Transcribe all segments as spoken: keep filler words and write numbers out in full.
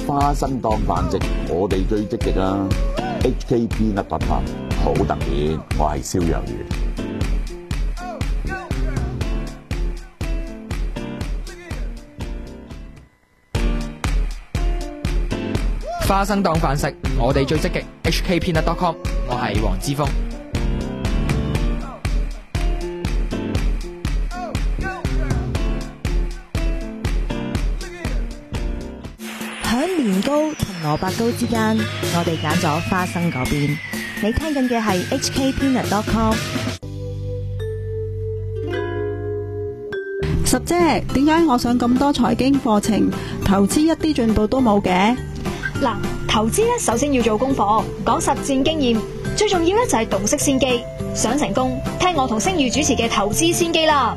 花生當飯食，我哋最積極啊 ！H K Peanut Butter 好特別，我係蕭若元。 花生當飯食，我哋最積極。H K Peanut dot com， 我係黃之鋒。 響年糕同蘿蔔糕之間，我哋揀咗花生嗰邊。你聽緊嘅係 H K Peanut dot com。 十姐，點解我上咁多財經課程，投資一啲進步都冇嘅？ 嗱，投資咧首先要做功課，講實戰經驗，最重要咧就係洞悉先機。想成功，聽我同星宇主持嘅投資先機啦。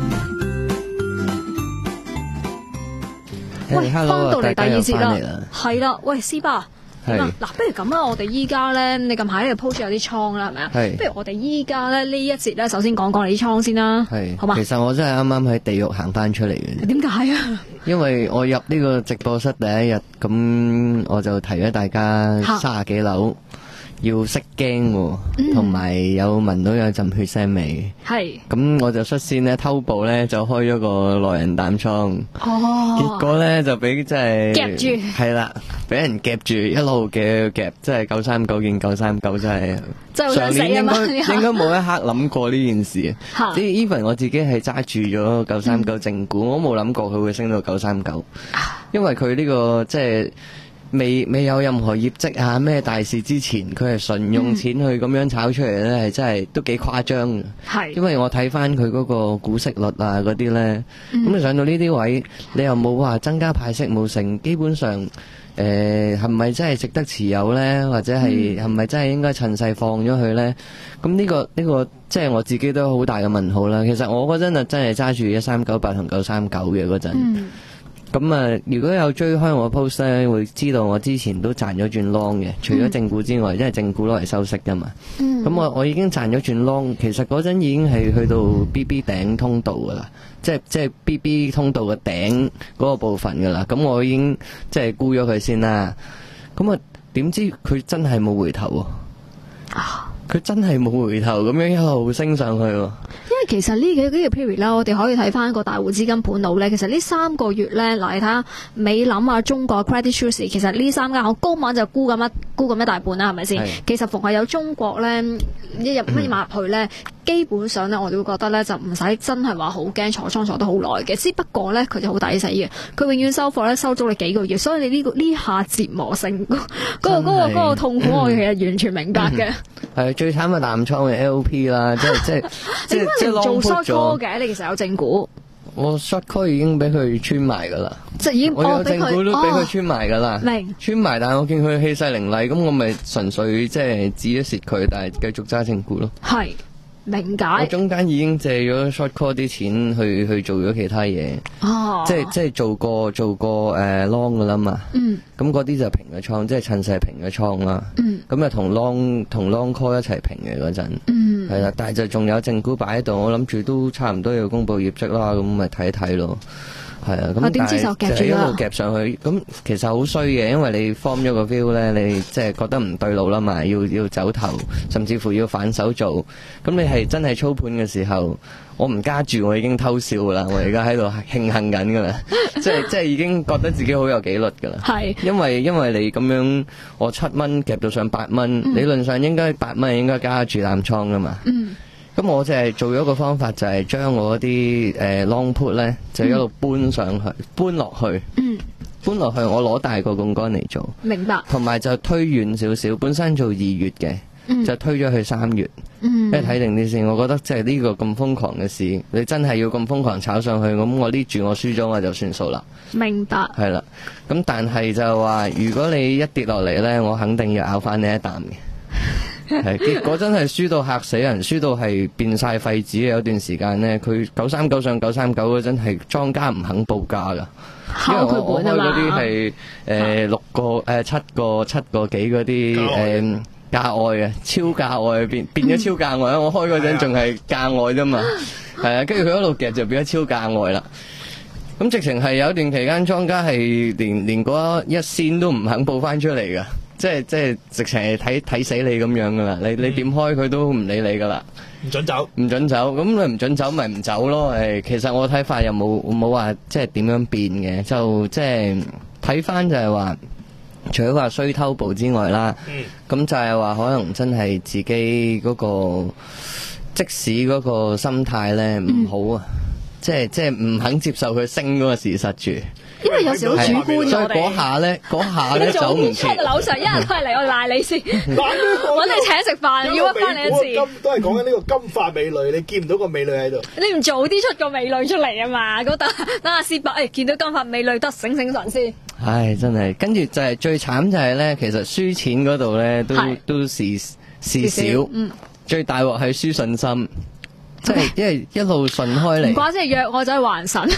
喂，翻到嚟第二節啦， 係啦，喂，思巴，嗱，不如咁啦，我哋依家咧，你近排呢個 post 有啲倉啦，係咪啊？係，不如我哋依家咧呢一節咧，首先講講你啲倉先啦，係，好嘛？ 其實我真係啱啱喺地獄行翻出嚟嘅。 點解啊？因為我入呢個直播室第一日，咁我就提咗大家三十幾樓。要識驚喎，同埋有聞到有陣血腥味。係，咁我就率先咧偷步咧就開咗個內人膽倉。哦，結果咧就俾即係夾住，係啦，俾人夾住一路嘅夾，即係九三九見九三九真係。上年應該應該冇一刻諗過呢件事。即係 even 我自己係揸住咗九三九正股，我冇諗過佢會升到九三九，因為佢呢個即係。未未有任何業績啊咩大事之前，佢係純用錢去咁樣炒出嚟咧，係、嗯、真係都幾誇張嘅。係，因為我睇翻佢嗰個股息率啊嗰啲咧，咁你、嗯、上到呢啲位，你又冇話增加派息冇成，基本上誒係咪真係值得持有咧？或者係係咪真係應該趁勢放咗佢咧？咁呢、呢個呢、呢個即係我自己都好大嘅問號啦。其實我嗰陣啊真係揸住一三九八同九三九嘅嗰陣。嗯咁啊，如果有追開我 post 咧，會知道我之前都賺咗轉 long 嘅，除咗正股之外，因為正股攞嚟收息噶嘛。咁、嗯、我我已經賺咗轉 long，其實嗰陣已經係去到 B B 頂通道噶啦，即係即係 B B 通道嘅頂嗰個部分噶啦。咁我已經即係沽咗佢先啦。咁啊，點知佢真係冇回頭啊！佢真係冇回頭，咁樣一路升上去喎。因為其實呢幾呢個 period 啦，我哋可以睇翻個大戶資金盤路咧。其實呢三個月咧，嗱你睇下美林啊、中國 Credit Suisse，其實呢三間我高晚就沽咁一沽咁一大半啦，係咪先？其實逢係有中國咧一入乜嘢買入去咧，基本上咧我哋會覺得咧就唔使真係話好驚坐倉坐得好耐嘅。只不過咧佢就好抵死嘅，佢永遠收貨咧收足你幾個月，所以你呢、這個呢下折磨性嗰、那個嗰、那個嗰、那個痛苦，我其實完全明白嘅。 係最慘嘅淡倉嘅 L P 啦，即係即係即係即係做 short call 嘅，你其實有正股。 我 short call 已經俾佢穿埋噶啦， 即係已經我有正股都俾佢穿埋噶啦， 明穿埋，但係我見佢氣勢凌厲，咁我咪純粹即係止咗蝕佢，但係繼續揸正股咯。係。明解，我中間已經借咗 short call 啲錢去去做咗其他嘢，哦，即係即係做過做過誒 long 噶啦嘛，嗯，咁嗰啲就平嘅倉，即係趁勢平嘅倉啦，嗯，咁啊同 long 同 long call 一齊平嘅嗰陣，嗯，係啦，但係就仲有正股擺喺度，我諗住都差唔多要公布業績啦，咁咪睇一睇咯。係啊，咁但係就一路夾上去，咁其實好衰嘅，因為你 form 咗個 view 咧，你即係覺得唔對路啦嘛，要要走頭，甚至乎要反手做，咁你係真係操盤嘅時候，我唔加住，我已經偷笑噶啦，我而家喺度慶幸緊噶啦，即係即係已經覺得自己好有紀律噶啦，係，因為因為你咁樣，我七蚊夾到上八蚊，嗯、理論上應該八蚊應該加住淡倉噶嘛，嗯。咁我就係做咗個方法，就係將我啲誒 long put 咧，就一路搬上去，嗯、搬落去，嗯、搬落去，我攞大個槓桿嚟做，明白。同埋就推遠少少，本身做二月嘅，嗯、就推咗去三月，嗯、即係睇定啲先。我覺得即係呢個咁瘋狂嘅事，你真係要咁瘋狂炒上去，咁我呢注我輸咗我就算數啦。明白。係啦，咁但係就話，如果你一跌落嚟咧，我肯定要咬翻你一啖嘅。係，結果真係輸到嚇死人，輸到係變晒廢紙嘅。有段時間呢，佢九三九上九三九嗰陣係莊家唔肯報價噶，因為我我開嗰啲係誒六個誒、呃、七個七個幾嗰啲誒價外嘅超價外變變咗超價外，我開嗰陣仲係價外啫嘛，係啊，跟住佢一路夾就變咗超價外啦。 咁直情係有一段期間，莊家係連連嗰一仙都唔肯報翻出嚟噶，即係即係直情係睇睇死你咁樣噶啦，你你點開佢都唔理你噶啦， 唔准走， 唔准走，咁你唔准走咪唔走咯。誒，其實我睇法又冇冇話即係點樣變嘅，就即係睇翻就係話，除咗話衰偷步之外啦，咁、嗯、就係話可能真係自己嗰、嗰個即使嗰個心態咧唔好啊。嗯即係即係唔肯接受佢升嗰個事實住， 因為有時好主觀， 所以嗰下咧，嗰下咧走唔切。 樓上一人都係嚟，我賴你先，揾你請食飯，要屈翻你一次。 都係講緊呢個金髮美女，你見唔到個美女喺度？ 你唔早啲出個美女出嚟啊嘛？嗰等等阿師伯，誒見到金髮美女得醒醒神先。 唉，真係，跟住就係最慘就係咧，其實輸錢嗰度咧都都事事少，嗯，最大鑊係輸信心。即係因為一路順開嚟，唔怪之係約我就係還神，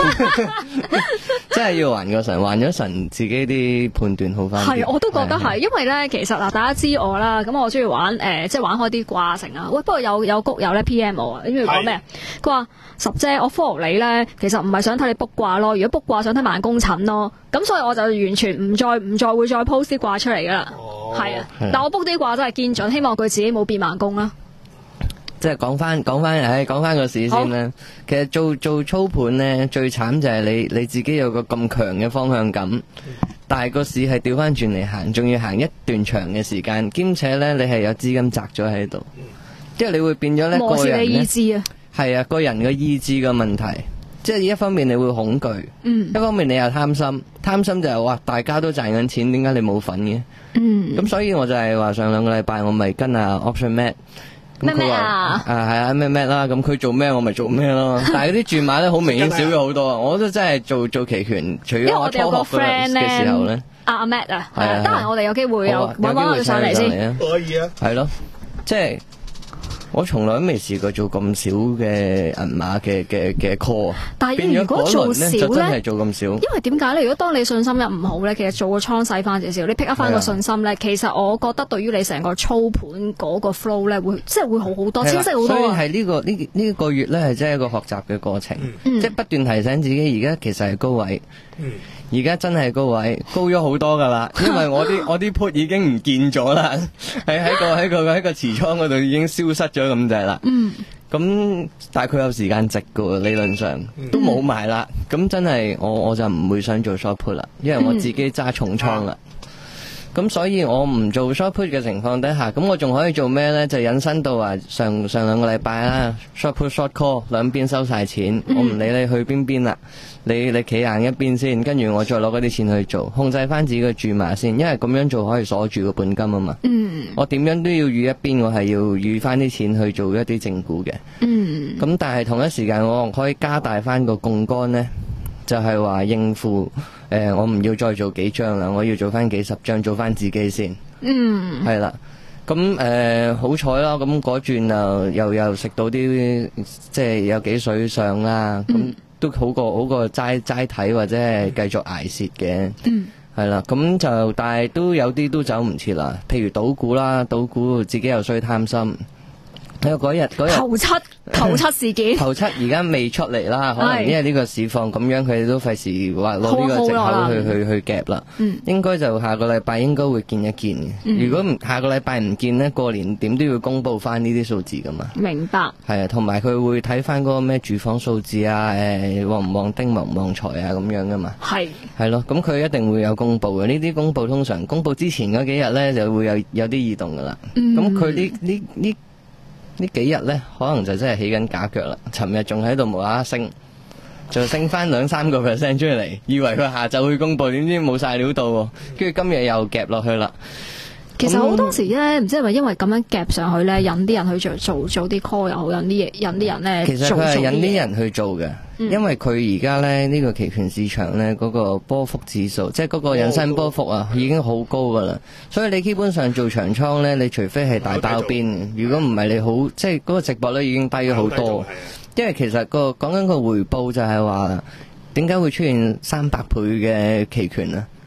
真係要還個神，還咗神自己啲判斷好翻。 係，我都覺得係，因為咧其實嗱，大家知我啦，咁我中意玩誒、呃，即係玩開啲卦成啊。喂，不過有有谷友咧 P M 我啊，你知唔知講咩？佢話十姐，我 follow 你咧，其實唔係想睇你卜卦咯，如果卜卦想睇萬工診咯，咁所以我就完全唔再唔再會再 post 啲卦出嚟噶啦。係、哦、啊，但我卜啲卦真係堅準，希望佢自己冇變萬工啦。 即係講翻講翻，唉，講翻個市先啦。其實做做操盤咧，最慘就係你你自己有個咁強嘅方向感，但係個市係調翻轉嚟行，仲要行一段長嘅時間，兼且咧你係有資金擲咗喺度，即係你會變咗咧個人咧，係啊，個人嘅意志嘅問題。即係一方面你會恐懼，嗯，一方面你又貪心，貪心就係、是、話大家都賺緊錢，點解你冇份嘅？嗯，咁所以我就係話上兩個禮拜我咪跟阿 Option Mat。咩咩啊？啊係啊咩咩啦，咁佢做咩我咪做咩咯。但係嗰啲注碼咧好明顯少咗好多啊！我都真係做做期權，除咗我初學嘅時候咧，阿阿 Mat 啊，得閒我哋有機會有搵搵佢上嚟先， 可以啊。 係咯，即係我從來都未試過做咁少嘅銀碼嘅嘅嘅 call。但係如果做少咧，就真係做咁少。因為點解咧？如果當你信心一唔好咧，其實做個倉細翻少少，你 pick up 翻個信心咧，其實我覺得對於你成個操盤嗰個 flow 咧，會即係會好好多，清晰好多。 所以係呢、這個呢呢、這個月咧，係真係一個學習嘅過程，嗯、即係不斷提醒自己，而家其實係高位。嗯而家真係高位，高咗好多噶啦，因為我啲我啲 put 已經唔見咗啦，喺喺個喺個喺個持倉嗰度已經消失咗咁滯啦。嗯，咁但係佢有時間值噶，理論上都冇埋啦。咁、嗯、真係我我就唔會想做 short put 啦，因為我自己揸重倉啦。咁、嗯、所以我唔做 short put 嘅情況底下，咁我仲可以做咩咧？就引申到話上上兩個禮拜啦 ，short put short call 兩邊收晒錢，嗯、我唔理你去邊邊啦。你你企硬一邊先，跟住我再攞嗰啲錢去做，控制翻自己嘅注碼先，因為咁樣做可以鎖住個本金啊嘛。嗯，我點樣都要預一邊，我係要預翻啲錢去做一啲正股嘅。嗯，咁但係同一時間我可以加大翻個槓桿呢，就係、是、話應付誒、呃，我唔要再做幾張啦，我要做翻幾十張，做翻自己先。嗯，係啦，咁誒、呃、好彩啦，咁嗰轉啊又又食到啲即係有幾水上啦，咁、嗯。都好過好過齋齋睇或者係繼續捱蝕嘅，嗯，係啦，咁就但係都有啲都走唔切啦。譬如賭股啦，賭股自己又衰貪心。喺嗰日嗰日頭七頭七事件， 頭七而家未出嚟啦，可能因為呢個市況咁樣，佢哋都費事話攞呢個藉口去去去夾啦。嗯，應該就下個禮拜應該會見一見嘅。嗯、如果唔下個禮拜唔見呢，過年點都要公布翻呢啲數字噶嘛。 明白。 係啊，同埋佢會睇翻嗰個咩住房數字啊，誒、呃、旺唔旺丁旺唔旺財啊咁樣噶嘛。係。係咯，咁佢一定會有公布嘅。呢啲公布通常公布之前嗰幾日呢，就會有有啲異動噶啦。咁佢呢呢呢？呢幾日呢，可能就真係起緊假腳啦。尋日仲喺度無啦啦升，就升翻兩三個 percent 出嚟，以為佢下晝會公布，點知冇晒料到喎。跟住今日又夾落去啦。 其實好多時咧，唔知係咪因為咁樣夾上去咧，引啲人去做做做啲 call 又好，引啲嘢引啲人咧。 其實佢係引啲人去做嘅，嗯、因為佢而家咧呢、呢個期權市場咧嗰、嗰個波幅指數，即係嗰個引伸波幅啊，已經好高噶啦。所以你基本上做長倉咧，你除非係大包邊，如果唔係你好，即係嗰個值博率已經低咗好多。因為其實、嗰個講緊個回報就係話，點解會出現三百倍嘅期權啊？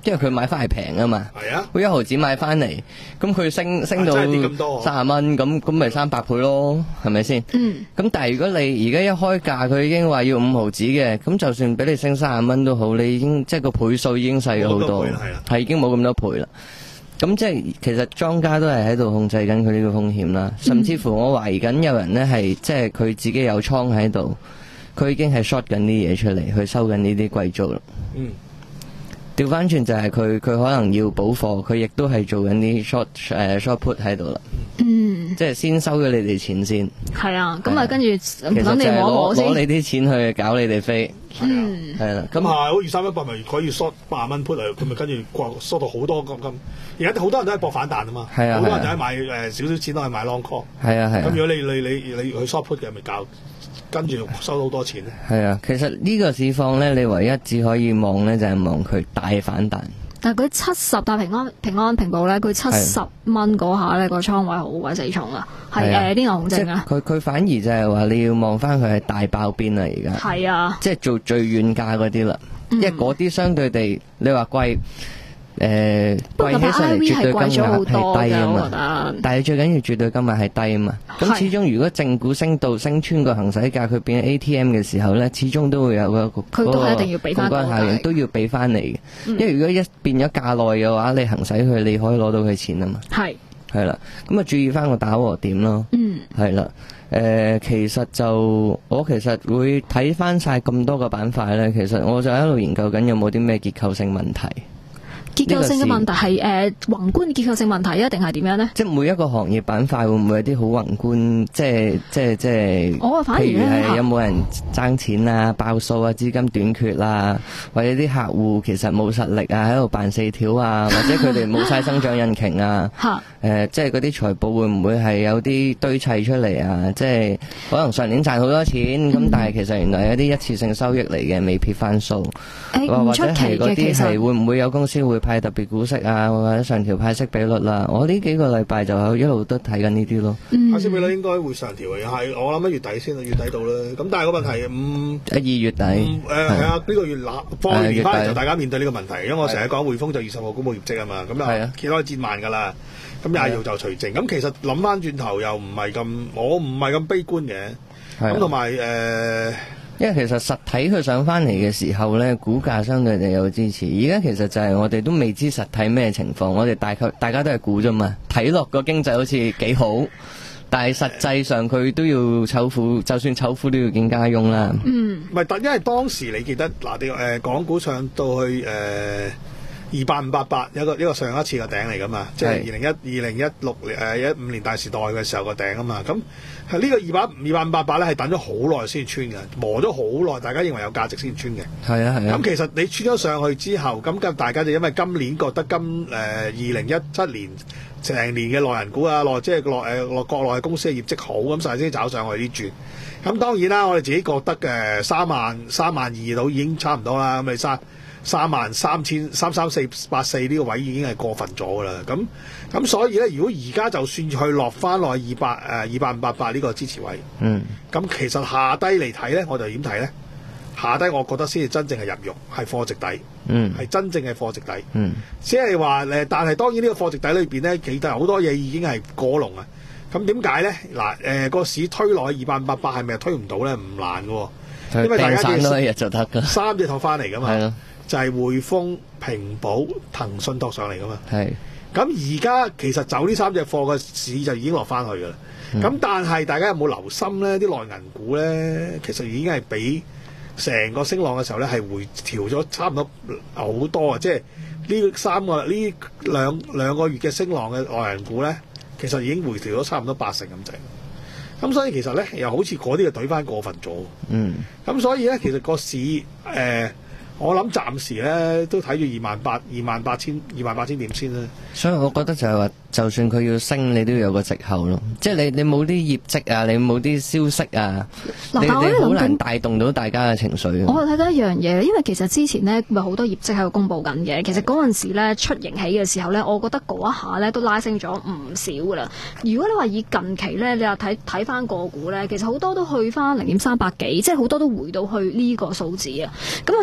因為佢買翻係平啊嘛。 係啊， 佢一毫子買翻嚟，咁佢升升到三十蚊，咁咁咪三百倍咯，係咪先？嗯。咁但係如果你而家一開價，佢已經話要五毫子嘅，咁就算俾你升三十蚊都好，你已經即係個倍數已經細咗好多，係已經冇咁多倍啦。咁即係其實莊家都係喺度控制緊佢呢個風險啦，甚至乎我懷疑緊有人呢係即係佢自己有倉喺度，佢已經係 short 緊啲嘢出嚟，去收緊呢啲貴租啦。嗯，調翻轉就係佢佢可能要補貨，佢亦都係做緊啲 short 誒、uh, short put 喺度啦。嗯，即係先收咗你哋錢先。係啊，咁啊跟住唔等你摸摸先，攞你啲錢去搞你哋飛。嗯，係啦，咁係好似三一八咪可以 short 八十蚊 put 嚟，佢咪跟住掛 short 到好多咁咁。而家好多人都係搏反彈啊嘛，好、啊、多人就係買誒少少錢都係買 long call。係啊係。咁、啊、如果你你你你去 short put 嘅，咪搞跟住收到好多錢咧。係啊，其實呢個市況咧，你唯一只可以望咧就係望佢大反彈。但係佢七十大平安平安平保咧，佢七十蚊嗰下咧個倉位好鬼死重啊，係誒啲牛熊證啊。佢佢反而就係話你要望翻佢係大爆邊啦，而家係啊，即係做最遠價嗰啲啦，因為嗰啲相對地你話貴。誒，貴起上嚟絕對金額係低啊嘛，但係最緊要絕對金額係低啊嘛。咁始終如果正股升到升穿個行使價，佢變 A T M 嘅時候咧，始終都會有個佢都係一定要俾翻槓桿效應，都要俾翻你嘅。因為如果一變咗價內嘅話，你行使佢，你可以攞到佢錢啊嘛。係係啦，咁啊注意翻個打和點咯。嗯，係啦。誒，其實就我其實會睇翻晒咁多個板塊咧，其實我就喺度研究緊有冇啲咩結構性問題。結構性嘅問題係誒、呃、宏觀結構性問題，一定係點樣呢？即係每一個行業板塊會唔會有啲好宏觀？即係即係即係，我反而譬如係有冇人爭錢啊、爆數啊、資金短缺啊，或者啲客戶其實冇實力啊，喺度扮四條啊，或者佢哋冇晒增長引擎啊？誒、呃，即係嗰啲財報會唔會係有啲堆砌出嚟啊？即係可能上年賺好多錢，咁、嗯、但係其實原來有啲一次性收益嚟嘅，未撇翻數，欸、或者係嗰啲係會唔會有公司會派特別股息啊，或者上調派息比率啦，我呢幾個禮拜就一路都睇緊呢啲咯。派息比率應該會上調嘅，係我諗一月底先，月底到啦。咁但係個問題，嗯，二月底，誒係啊，呢個月嗱放完年翻嚟就大家面對呢個問題，因為我成日講匯豐就二十號公佈業績啊嘛，咁啊揭開戰慢㗎啦，咁廿號就除淨。咁其實諗翻轉頭又唔係咁，我唔係咁悲觀嘅。咁同埋誒。因為其實實體佢上翻嚟嘅時候呢，股價相對地有支持。而家其實就係我哋都未知實體咩情況，我哋大概大家都係估啫嘛。睇落個經濟好似幾好，但係實際上佢都要醜婦，就算醜婦都要見家翁啦。嗯，唔係，因為當時你記得嗱，啲誒港股上到去誒二八五八八，一個一個上一次嘅頂嚟噶嘛，即係二零一二零一六誒一五年大時代嘅時候個頂啊嘛，咁。係呢個二百二百五八八咧，係等咗好耐先穿嘅，磨咗好耐，大家認為有價值先穿嘅。係啊係啊。咁其實你穿咗上去之後，咁大家就因為今年覺得今誒二零一七年成年嘅內銀股啊，內即係內誒內國內嘅公司嘅業績好，咁所以先找上去啲轉。咁當然啦，我哋自己覺得嘅三萬三萬二到已經差唔多啦。咁你三三萬三千三三四八四呢個位已經係過分咗噶啦。咁咁所以咧，如果而家就算去落翻落二百誒二百五八八呢個支持位，嗯，咁其實下低嚟睇咧，我就點睇咧？下低我覺得先至真正係入肉，係貨值底，嗯，係真正嘅貨值底，嗯，即係話誒，但係當然呢個貨值底裏邊咧，其實好多嘢已經係過龍啊。咁點解咧？嗱誒個市推落去二百五八八係咪推唔到咧？唔難嘅，因為大家散多一日就得㗎，三隻托翻嚟噶嘛，係咯，就係匯豐、平保、騰訊托上嚟噶嘛，係。咁而家其實走呢三隻貨嘅市就已經落翻去㗎啦。咁、嗯、但係大家有冇留心咧？啲內銀股咧，其實已經係比成個升浪嘅時候咧係回調咗差唔多好多啊！即係呢三個呢兩兩個月嘅升浪嘅內銀股咧，其實已經回調咗差唔多八成咁滯。咁所以其實咧又好似嗰啲就懟翻過分咗。嗯。咁所以咧，其實個市誒。呃我諗暫時咧都睇住二萬八、二萬八千、二萬八千點先啦。所以我覺得就係話，就算佢要升，你都要有個藉口咯。即係你你冇啲業績啊，你冇啲消息啊，你你好難帶動到大家嘅情緒。我睇到一樣嘢，因為其實之前呢咪好多業績喺度公佈緊嘅。其實嗰陣時咧出盈喜嘅時候咧，我覺得嗰一下咧都拉升咗唔少噶啦。如果你話以近期咧，你話睇睇翻個股咧，其實好多都去翻零點三百幾，即係好多都回到去呢個數字啊。咁啊，所以變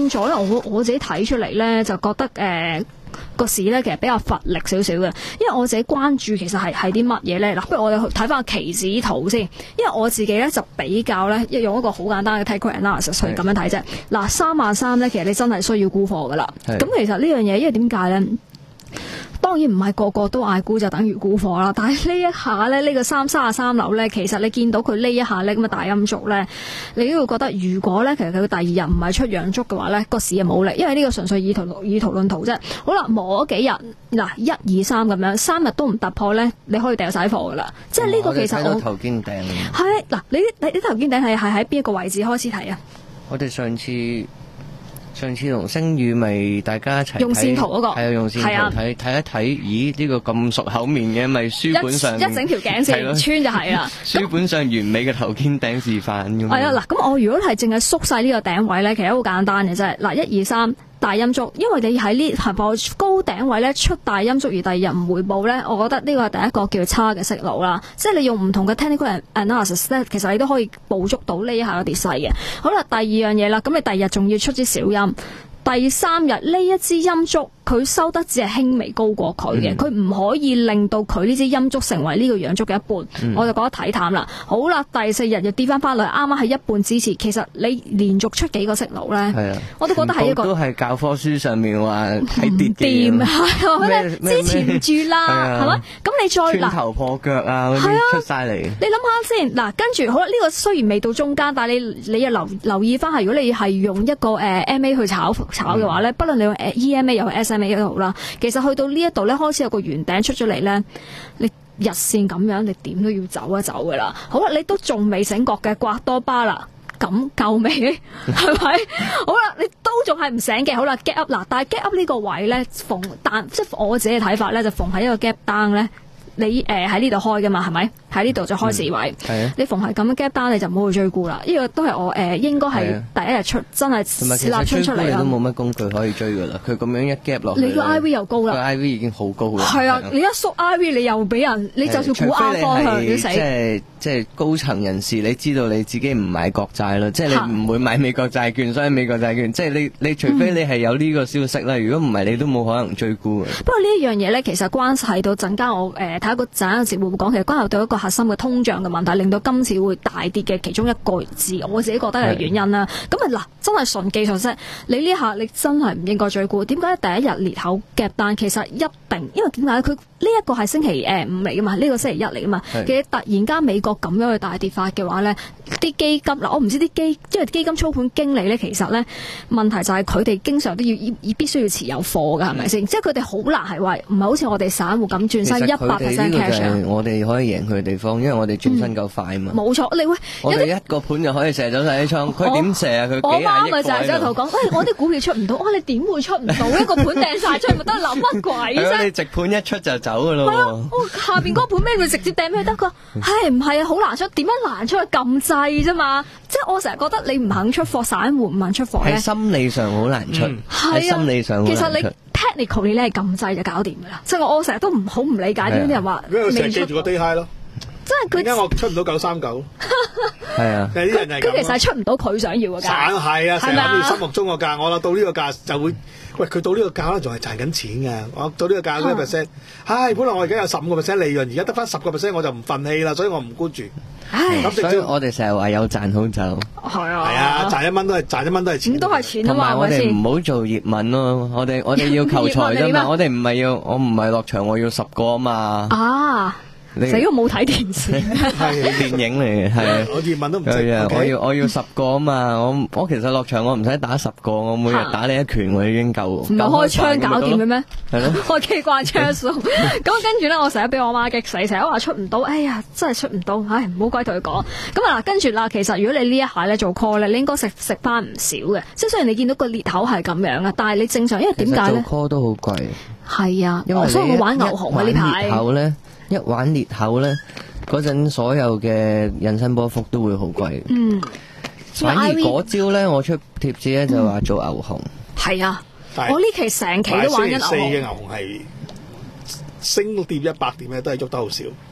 變咗咧，我我自己睇出嚟咧，就覺得誒。呃個市咧其實比較乏力少少嘅，因為我自己關注其實係係啲乜嘢咧？嗱，不如我哋去睇翻個期指圖先，因為我自己咧就比較咧，用一個好簡單嘅 technical analysis 去咁樣睇啫。嗱，三萬三咧，其實你真係需要沽貨噶啦。咁其實呢樣嘢，因為點解咧？當然唔係個個都嗌沽就等於沽貨啦，但係呢一下咧，呢、呢個三三十三樓咧，其實你見到佢呢一下咧咁嘅大陰燭咧，你都會覺得如果咧其實佢第二日唔係出陽燭嘅話咧，個市係冇力，因為呢個純粹以圖以圖論圖啫。好啦，磨咗幾日嗱，一二三咁樣，三日都唔突破咧，你可以掉晒貨噶啦。即係呢個其實我睇到頭肩頂係嗱，你你啲頭肩頂係係喺邊一個位置開始睇啊？ 我哋上次。上次同星宇咪大家一齊用線圖嗰、那個係啊，用線圖睇睇一睇，咦呢、這個咁熟口面嘅，咪書本上一,一整條頸線穿就係啦。 書本上完美嘅頭肩頂示範咁。 係啊，嗱，咁我如果係淨係縮晒呢個頂位咧，其實好簡單嘅啫。嗱，一二三。大陰燭，因為你喺呢係個高頂位咧出大陰燭，而第二日唔回報咧，我覺得呢個係第一個叫差嘅息路啦。即係你用唔同嘅 technical analysis 咧，其實你都可以捕捉到呢一下嘅跌勢嘅。好啦，第二樣嘢啦，咁你第二日仲要出支小陰，第三日呢一支陰燭佢收得只係輕微高過佢嘅，佢、嗯、唔可以令到佢呢支陰燭成為呢個陽燭嘅一半，嗯、我就覺得睇淡啦。好啦，第四日又跌翻翻嚟，啱啱係一半支持。其實你連續出幾個息路咧，啊、我都覺得係一個都係教科書上面話睇跌嘅， 係支持唔住啦，係咪？咁你再穿頭破腳啊，嗰啲出晒嚟。 你諗下先，嗱，跟住好啦，呢、這個雖然未到中間，但係你你又留留意翻係，如果你係用一個誒、呃、M A 去炒炒嘅話咧，不論你用 E M A 又係 S M A 都好啦，其實去到呢一度咧，開始有個圓頂出咗嚟咧，你日線咁樣，你點都要走一走噶啦。好啦，你都仲未醒覺嘅，刮多巴啦，咁夠未？係咪？好啦，你都仲係唔醒嘅。好啦 ，gap up 嗱，但係 gap up 呢個位咧，逢但即係我自己嘅睇法咧，就逢喺一個 gap down 咧，你誒喺呢度開噶嘛，係咪？喺呢度就開市位，嗯、你逢係咁樣 gap down 你就唔好去追沽啦。呢、這個都係我誒、呃、應該係第一日出，真係立春出嚟啦。 都冇乜工具可以追噶啦，佢咁樣一 gap 落去， 你個 I V 又高啦， 個 I V 已經好高啦。 係啊，你一縮 I V 你又俾人，你就算估啱方向都死。 即係即係高層人士，你知道你自己唔買國債啦，即係你唔會買美國債券，所以美國債券即係你你除非你係有呢個消息啦，如果唔係你都冇可能追沽嘅。 不過呢一樣嘢咧，其實關係到陣間我誒睇一個陣間節目會講，其實關係到一個核心嘅通脹嘅問題，令到今次會大跌嘅其中一個字，我自己覺得係原因啦。咁啊嗱，真係純技術啫。你呢下你真係唔應該追沽。點解第一日裂口夾單？其實一定，因為點解佢呢一個係星期誒五嚟噶嘛？呢、這個星期一嚟噶嘛？其實突然間美國咁樣去大跌法嘅話咧，啲基金嗱，我唔知啲基，因為基金操盤經理咧，其實咧問題就係佢哋經常都要以必須要持有貨噶，係咪先？即係佢哋好難係話唔係好似我哋散戶咁轉身一百 percent cash。 我哋可以贏佢嘅地方，因為我哋轉身夠快嘛。 冇、嗯、錯，你喂， 我哋一個盤就可以射走晒啲倉，佢點射啊？佢幾廿億我媽咪就係喺度講，喂，我啲股票出唔到，哇！你點會出唔到？一個盤掟晒出去，咪得諗乜鬼啫？ 你直盤一出就走噶咯。係啊， 下邊嗰個盤咩會直接掟咩得噶？係唔係啊？好難出，點樣難出去撳掣啫嘛？即係我成日覺得你唔肯出貨，散戶唔肯出貨咧， 喺心理上好難出。係、嗯、心理上好難出。 其實你 technical 你咧係撳掣就搞掂噶啦。即係我我成日都唔好唔理解點啲人話未出。記住個 day high 咯。 真係佢點解我出唔到九三九？ 係啊， 啲人係咁。 佢其實係出唔到佢想要嘅價。 散係啊，成日諗住心目中個價，我啦到呢個價就會，喂佢到呢個價咧仲係賺緊錢嘅。我到呢個價幾多 percent？唉，本來我而家有十五個 percent 利潤，而家得翻十個 percent，我就唔忿氣啦，所以我唔沽住。 唉， 所以我哋成日話有賺好走。 係啊， 係啊，賺一蚊都係賺一蚊都係錢。 咁都係錢啊嘛， 同埋我哋唔好做葉問咯，我哋我哋要求財啫嘛，我哋唔係要我唔係落場，我要十個啊嘛。 啊！死我冇睇電視， 係電影嚟嘅，係我葉問都唔識。 我要我要十個啊嘛，我我其實落場我唔使打十個，我每日打你一拳我已經夠。唔係開槍搞掂嘅咩？係咯， 開機關槍數。咁跟住咧，我成日俾我媽激死，成日話出唔到，哎呀，真係出唔到，唉，唔好鬼同佢講。咁啊嗱，跟住啦，其實如果你呢一下咧做 call 咧，你應該食食翻唔少嘅。即係雖然你見到個裂口係咁樣啊，但係你正常，因為點解咧？ 做 call 都好貴。 係啊，因為所以我玩牛熊啊呢排。 一玩裂口咧，嗰陣所有嘅引伸波幅都會好貴。嗯，反而嗰招咧，我出貼紙咧就話做牛熊。係、嗯、啊，我呢期成期都玩緊牛熊。四嘅牛熊係升跌一百點咧，都係喐得好少。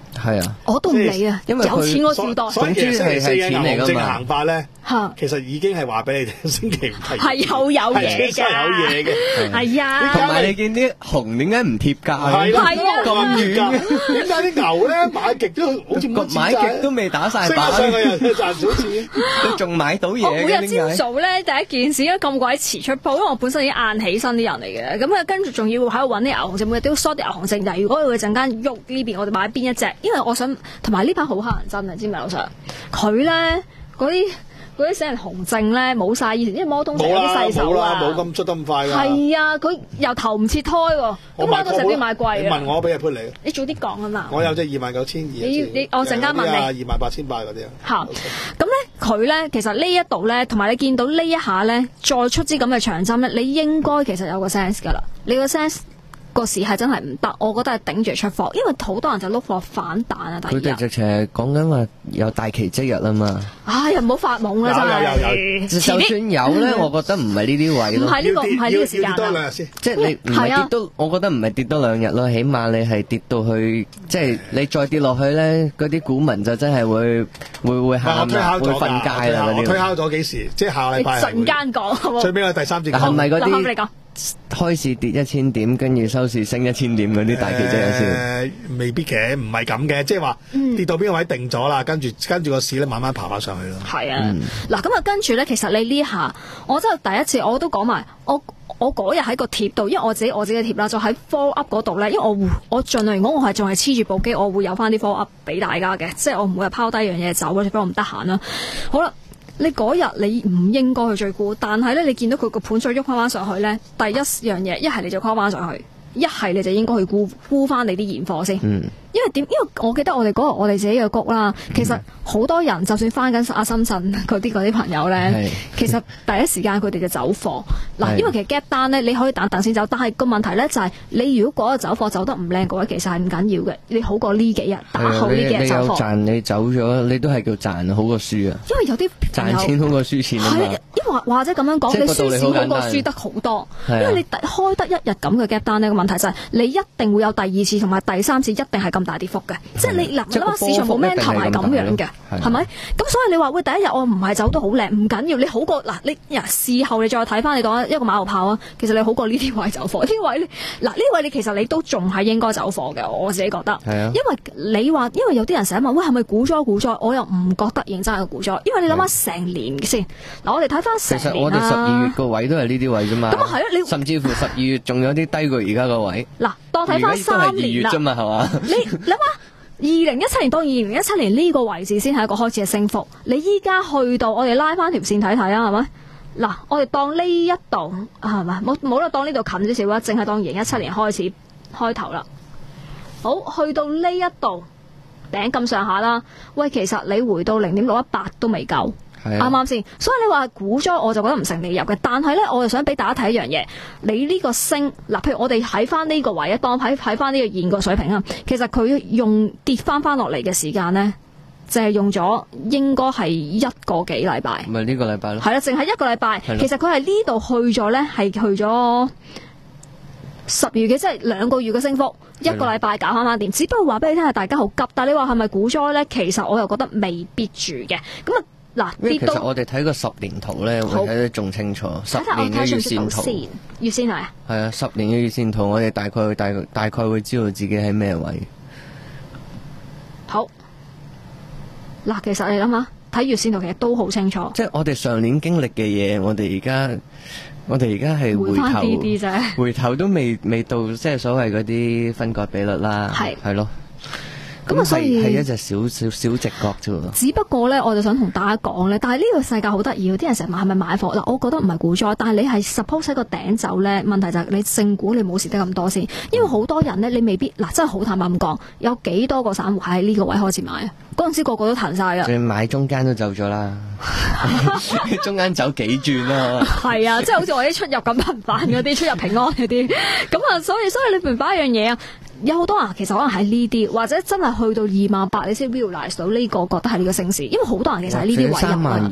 係啊， 我都唔理啊，有錢我照袋。 所以其實星期四嘅牛熊證行法咧， 嚇， 其實已經係話俾你聽，星期五係係有有嘢嘅， 有嘢嘅， 係啊。 同埋你見啲熊點解唔貼價？ 係啦， 咁遠嘅， 點解啲牛咧買極都好似冇錢買極都未打晒板， 升上去又賺少錢， 你仲買到嘢？ 我每日朝早咧第一件事，因為咁鬼遲出鋪，因為我本身已經晏起身啲人嚟嘅，咁啊跟住仲要喺度揾啲牛熊證，每日都要 short 啲牛熊證。就如果佢陣間喐呢邊，我哋買邊一隻？因為我想同埋呢排好乞人憎啊，知唔知老實？佢咧嗰啲嗰啲死人熊證咧冇晒以前，因為摩通成啲細手啊， 冇咁出得咁快㗎。 係啊，佢由頭唔切胎喎，咁摩通成啲買貴啊。 你問我俾日潘你， 你早啲講啊嘛。 我有隻二萬九千二。 你你我陣間問你。 二萬八千八嗰啲啊。 嚇，咁咧佢咧其實呢一度咧，同埋你見到呢一下咧，再出支咁嘅長針咧，你應該其實有個 sense 㗎啦，你個 sense。個市係真係唔得，我覺得係頂住出貨，因為好多人就碌貨反彈啊！ 佢哋直情係講緊話有大奇蹟日啊嘛！ 唉，又唔好發夢啦，真係。 就算有咧，我覺得唔係呢啲位咯。 唔係呢個，唔係呢個時間啦。 即係你唔係跌多，我覺得唔係跌多兩日咯，起碼你係跌到去，即係你再跌落去咧，嗰啲股民就真係會會會喊啦，會瞓街啦嗰啲。 我推敲咗幾時？即係下禮拜。 陣間講。 最尾係第三節。 係咪嗰啲？開市跌一千點，跟住收市升一千點嗰啲大奇蹟先？ 誒，未必嘅，唔係咁嘅，即係話跌到邊個位定咗啦，跟住跟住個市咧慢慢爬翻上去咯。 係啊，嗱咁啊，跟住咧，其實你呢下，我真係第一次，我都講埋，我我嗰日喺個貼度，因為我自己我自己嘅貼啦，就喺 follow up 嗰度咧，因為我我盡量如果我係仲係黐住部機，我會有翻啲 follow up 俾大家嘅，即係我唔會係拋低樣嘢走，或者俾我唔得閒啦。好啦。你嗰日你唔應該去追沽，但係咧你見到佢個盤再喐翻翻上去咧，第一樣嘢一係你就 call 翻上去，一係你就應該去沽沽翻你啲現貨先。嗯，因為點？因為我記得我哋嗰日我哋自己嘅谷啦，其實好多人就算翻緊阿深圳嗰啲嗰啲朋友咧，其實第一時間佢哋就走貨嗱，因為其實 gap 單咧你可以等等先走，但係個問題咧就係、是、你如果嗰個走貨走得唔靚嘅話，其實係唔緊要嘅，你好過呢幾日打好呢幾日走貨。你有賺你走咗，你都係叫賺好過輸啊。 因為有啲賺錢好過輸錢啊嘛。 因為或者咁樣講，你輸錢好過輸得好多，因為你開得一日咁嘅 gap 單呢個問題就係你一定會有第二次同埋第三次，一定係咁大跌幅嘅。即係你嗱，你諗下市場冇咩頭係咁樣嘅，係咪？咁所以你話喂，第一日我唔係走得好靚，唔緊要，你好過嗱，你呀事後你再睇翻你當一個馬後炮啊，其實你好過呢啲位走貨，呢位嗱呢位你其實你都仲係應該走貨嘅，我自己覺得。係啊。因為你話，因為有啲人成日問喂係咪股災股災，我又唔覺得認真係股災，因為你諗下成年先嗱，我哋睇翻成年啦。其實我哋十二月個位都係呢啲位啫嘛。咁啊係啊，你甚至乎十二月仲有啲低過而家個位。嗱，當睇翻三年啦。啫嘛係嘛？你諗下。二零一七年到二零一七年呢個位置先係一個開始嘅升幅，你依家去到我哋拉翻條線睇睇啊，係咪？嗱，我哋當呢一度係咪？冇冇啦，當呢度近少少啦，淨係當二零一七年開始開頭啦。好，去到呢一度頂咁上下啦。喂，其實你回到零點六一八都未夠。啱啱先？所以你話股災我就覺得唔成理由嘅，但係咧我就想俾大家睇一樣嘢，你呢個升嗱，譬如我哋喺翻呢個位，當喺喺翻呢個現個水平啊，其實佢用跌翻翻落嚟嘅時間咧，就係、是、用咗應該係一個幾禮拜， 唔係呢個禮拜咯， 係啦，淨係一個禮拜，其實佢係呢度去咗咧，係去咗十月嘅，即係兩個月嘅升幅，一個禮拜搞翻翻掂，只不過話俾你聽係大家好急，但係你話係咪股災咧？其實我又覺得未必住嘅，咁啊。嗱， 其實我哋睇個十年圖咧，會睇得仲清楚。十年嘅月線圖， 月線係啊， 係啊，十年嘅月線圖，我哋大概大大概會知道自己喺咩位。 好，嗱，其實你諗下，睇月線圖其實都好清楚。 即係我哋上年經歷嘅嘢，我哋而家，我哋而家係回頭，回，點點回頭都未未到，即係所謂嗰啲分割比率啦，係係咯。咁啊，所以係一隻小小小直角啫。 只不過咧，我就想同大家講咧，但係呢個世界好得意，啲人成日問係咪買貨嗱，我覺得唔係股災，但係你係 suppose 喺個頂走咧，問題就係你正股你冇蝕得咁多先，因為好多人咧，你未必嗱，真係好坦白咁講，有幾多個散戶喺呢個位開始買啊？嗰陣時個個都彈晒噶， 你買中間都走咗啦，中間走幾轉啦。係啊，即係好似我啲出入咁頻繁嗰啲，出入平安嗰啲，咁啊，所以所以你明白一樣嘢啊。有好多人其實可能喺呢啲，或者真係去到二萬八，你先 realize 到呢個覺得係呢個升市，因為好多人其實喺呢啲位入。三萬二咯。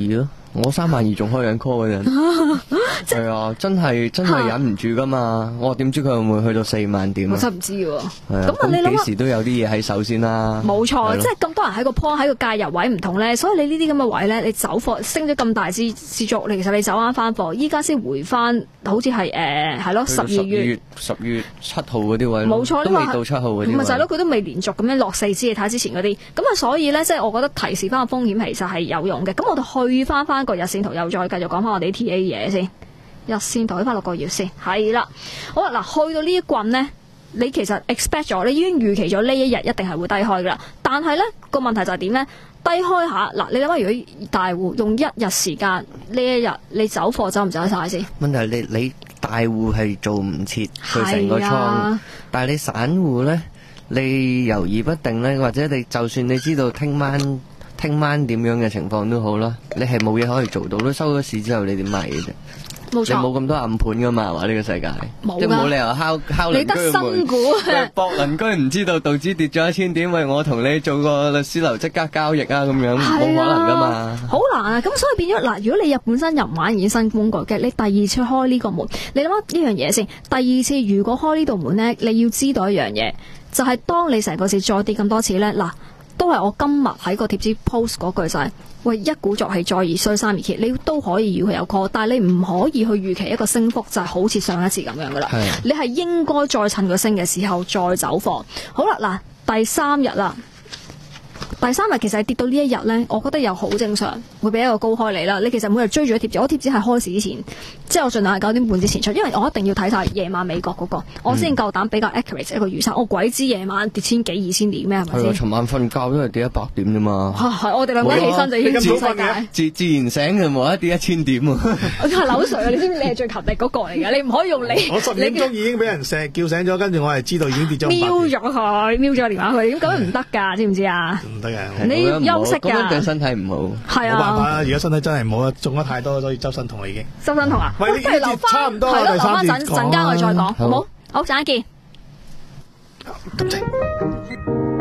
我三萬二仲開緊 call 嗰陣，係啊，真係真係忍唔住噶嘛！我點知佢會唔會去到四萬點啊？ 我真唔知喎。 係啊，咁你幾時都有啲嘢喺手先啦。冇錯，即係咁多人喺個 point 喺個介入位唔同咧，所以你呢啲咁嘅位咧，你走貨升咗咁大支支足，你其實你走啱翻貨，依家先回翻，好似係誒係咯十二月十月七號嗰啲位， 冇錯， 都未到七號嗰啲。 咪就係咯，佢都未連續咁樣落四支，你睇之前嗰啲，咁啊，所以咧，即係我覺得提示翻個風險其實係有用嘅。咁我哋去翻翻個日線圖，又再繼續講翻我哋啲 T A 嘢先。日線圖睇翻六個月先，係啦。好啦，嗱，去到呢一棍咧，你其實 expect 咗，你已經預期咗呢一日一定係會低開噶啦。但係咧個問題就係點咧？低開下嗱，你諗下，如果大戶用一日時間呢一日，你走貨走唔走得晒先？ 問題你你大戶係做唔切佢成個倉，啊、但係你散戶咧，你猶豫不定咧，或者你就算你知道聽晚聽晚點樣嘅情況都好啦，你係冇嘢可以做到咯。收咗市之後你點賣嘅啫？冇錯，你冇咁多暗盤噶嘛？話呢個世界，即係冇理由敲敲鄰居門，你得新股博鄰居唔知道道指跌咗一千點，喂，我同你做個律師樓即刻交易啊，咁樣冇可能噶嘛？好難啊！咁所以變咗嗱，如果你日本身又唔玩衍生工具嘅，你第二次開呢個門，你諗下呢樣嘢先。第二次如果開呢道門咧，你要知道一樣嘢，就係、是、當你成個市再跌咁多次咧，嗱，都係我今日喺個貼紙 post 嗰句就係、是。喂，一鼓作氣，再而衰，三而竭，你都可以預佢有 call， 但係你唔可以去預期一個升幅就係好似上一次咁樣噶啦。你係應該再趁佢升嘅時候再走貨。好啦，嗱，第三日啦。第三日其實係跌到呢一日咧，我覺得又好正常，會俾一個高開你啦。你其實每日追住一貼紙，我貼紙係開市之前，即係我盡量係九點半之前出，因為我一定要睇晒夜晚美國嗰、那個，嗯、我先夠膽比較 accurate 一個預測。我鬼知夜晚跌千幾二千點咩？係咪先？ 尋晚瞓覺都係跌一百點啫嘛。係、啊、我哋兩個起身就已經全世界自自然醒就冇一跌一千點喎。我係扭水啊！你知唔知你係最勤力嗰個嚟㗎？你唔可以用你。 我十點鐘已經俾人錫叫醒咗，跟住我係知道已經跌咗。瞄咗佢，瞄咗個電話佢，咁咁樣唔得㗎，知唔知啊？ 唔得嘅。 你休息㗎， 咁對身體唔好。係啊， 冇辦法啦！而家身體真係唔好啦，中咗太多，所以周身痛啦已經。 周身痛啊！ 喂，不如留翻，差唔多啦， 留翻陣陣間我哋再講，好唔好？好，陣間見。 咁正。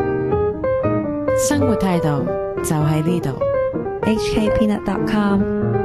生活態度就喺呢度。H K Peanut dot com